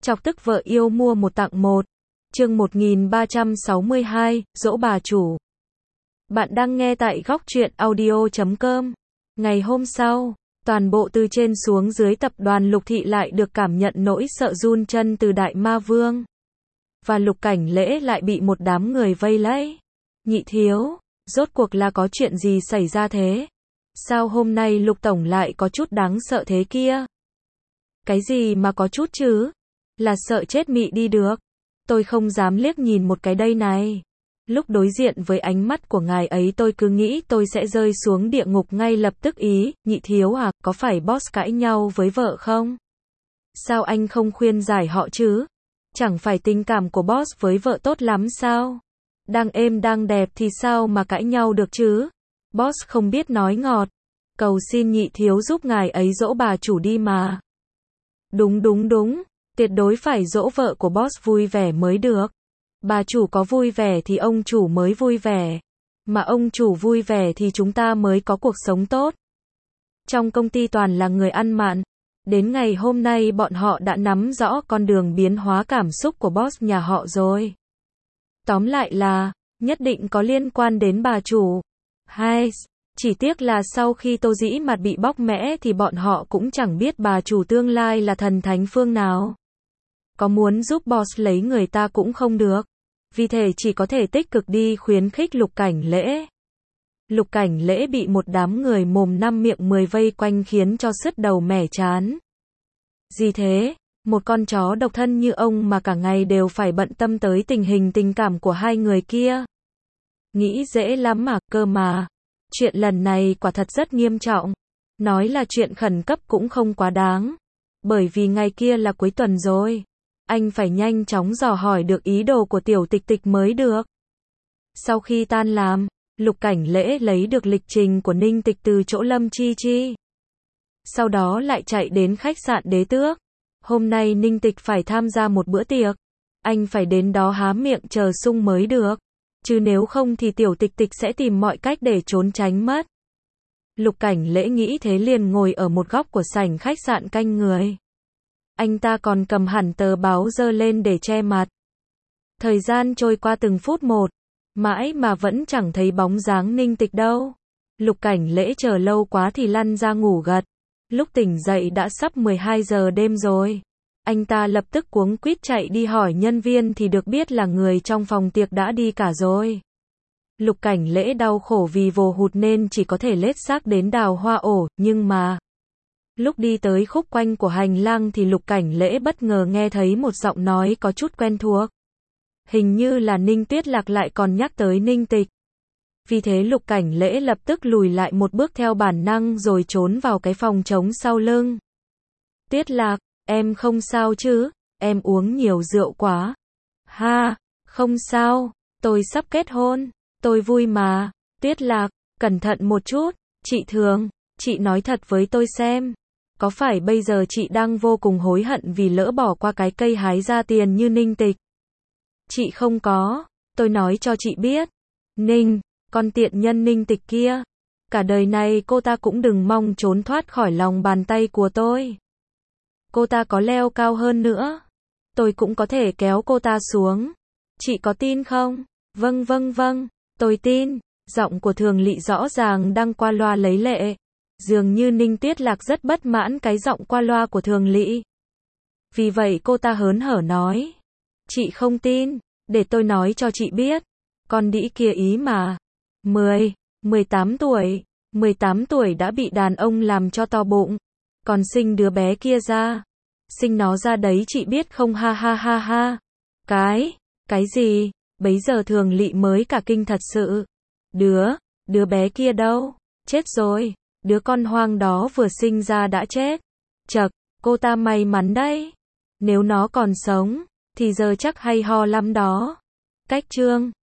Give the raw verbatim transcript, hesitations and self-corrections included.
Chọc tức vợ yêu mua một tặng một. Chương một nghìn ba trăm sáu mươi hai, dỗ bà chủ. Bạn đang nghe tại góc truyện audio chấm com. Ngày hôm sau, toàn bộ từ trên xuống dưới tập đoàn Lục Thị lại được cảm nhận nỗi sợ run chân từ Đại Ma Vương. Và Lục Cảnh Lễ lại bị một đám người vây lấy. Nhị thiếu, rốt cuộc là có chuyện gì xảy ra thế? Sao hôm nay Lục Tổng lại có chút đáng sợ thế kia? Cái gì mà có chút chứ? Là sợ chết mị đi được. Tôi không dám liếc nhìn một cái đây này. Lúc đối diện với ánh mắt của ngài ấy tôi cứ nghĩ tôi sẽ rơi xuống địa ngục ngay lập tức. Ý, nhị thiếu à, có phải boss cãi nhau với vợ không? Sao anh không khuyên giải họ chứ? Chẳng phải tình cảm của boss với vợ tốt lắm sao? Đang êm đang đẹp thì sao mà cãi nhau được chứ? Boss không biết nói ngọt. Cầu xin nhị thiếu giúp ngài ấy dỗ bà chủ đi mà. Đúng đúng đúng, tuyệt đối phải dỗ vợ của boss vui vẻ mới được. Bà chủ có vui vẻ thì ông chủ mới vui vẻ. Mà ông chủ vui vẻ thì chúng ta mới có cuộc sống tốt. Trong công ty toàn là người ăn mạn. Đến ngày hôm nay bọn họ đã nắm rõ con đường biến hóa cảm xúc của boss nhà họ rồi. Tóm lại là, nhất định có liên quan đến bà chủ. Hay, chỉ tiếc là sau khi Tô Dĩ Mạt bị bóc mẽ thì bọn họ cũng chẳng biết bà chủ tương lai là thần thánh phương nào. Có muốn giúp boss lấy người ta cũng không được. Vì thế chỉ có thể tích cực đi khuyến khích Lục Cảnh Lễ. Lục Cảnh Lễ bị một đám người mồm năm miệng mười vây quanh khiến cho sứt đầu mẻ chán. Gì thế? Một con chó độc thân như ông mà cả ngày đều phải bận tâm tới tình hình tình cảm của hai người kia. Nghĩ dễ lắm mà, cơ mà. Chuyện lần này quả thật rất nghiêm trọng. Nói là chuyện khẩn cấp cũng không quá đáng. Bởi vì ngày kia là cuối tuần rồi. Anh phải nhanh chóng dò hỏi được ý đồ của Tiểu Tịch Tịch mới được. Sau khi tan làm, Lục Cảnh Lễ lấy được lịch trình của Ninh Tịch từ chỗ Lâm Chi Chi. Sau đó lại chạy đến khách sạn Đế Tước. Hôm nay Ninh Tịch phải tham gia một bữa tiệc. Anh phải đến đó há miệng chờ sung mới được. Chứ nếu không thì Tiểu Tịch Tịch sẽ tìm mọi cách để trốn tránh mất. Lục Cảnh Lễ nghĩ thế liền ngồi ở một góc của sảnh khách sạn canh người. Anh ta còn cầm hẳn tờ báo giơ lên để che mặt. Thời gian trôi qua từng phút một. Mãi mà vẫn chẳng thấy bóng dáng Ninh Tịch đâu. Lục Cảnh Lễ chờ lâu quá thì lăn ra ngủ gật. Lúc tỉnh dậy đã sắp mười hai giờ đêm rồi. Anh ta lập tức cuống quýt chạy đi hỏi nhân viên thì được biết là người trong phòng tiệc đã đi cả rồi. Lục Cảnh Lễ đau khổ vì vồ hụt nên chỉ có thể lết xác đến Đào Hoa Ổ, nhưng mà lúc đi tới khúc quanh của hành lang thì Lục Cảnh Lễ bất ngờ nghe thấy một giọng nói có chút quen thuộc. Hình như là Ninh Tuyết Lạc lại còn nhắc tới Ninh Tịch. Vì thế Lục Cảnh Lễ lập tức lùi lại một bước theo bản năng rồi trốn vào cái phòng trống sau lưng. Tuyết Lạc, em không sao chứ? Em uống nhiều rượu quá. Ha, không sao, tôi sắp kết hôn, tôi vui mà. Tuyết Lạc, cẩn thận một chút, chị Thường, chị nói thật với tôi xem. Có phải bây giờ chị đang vô cùng hối hận vì lỡ bỏ qua cái cây hái ra tiền như Ninh Tịch? Chị không có, tôi nói cho chị biết. Ninh, con tiện nhân Ninh Tịch kia. Cả đời này cô ta cũng đừng mong trốn thoát khỏi lòng bàn tay của tôi. Cô ta có leo cao hơn nữa. Tôi cũng có thể kéo cô ta xuống. Chị có tin không? Vâng vâng vâng, tôi tin. Giọng của Thường Lị rõ ràng đang qua loa lấy lệ. Dường như Ninh Tuyết Lạc rất bất mãn cái giọng qua loa của Thường Lị. Vì vậy cô ta hớn hở nói. Chị không tin, để tôi nói cho chị biết. Con đĩ kia ý mà. mười, mười tám tuổi, mười tám tuổi đã bị đàn ông làm cho to bụng. Còn sinh đứa bé kia ra. Sinh nó ra đấy chị biết không, ha ha ha ha. Cái, cái gì? Bấy giờ Thường Lị mới cả kinh thật sự. Đứa, đứa bé kia đâu? Chết rồi. Đứa con hoang đó vừa sinh ra đã chết. Chậc, cô ta may mắn đấy. Nếu nó còn sống, thì giờ chắc hay ho lắm đó. Cách chương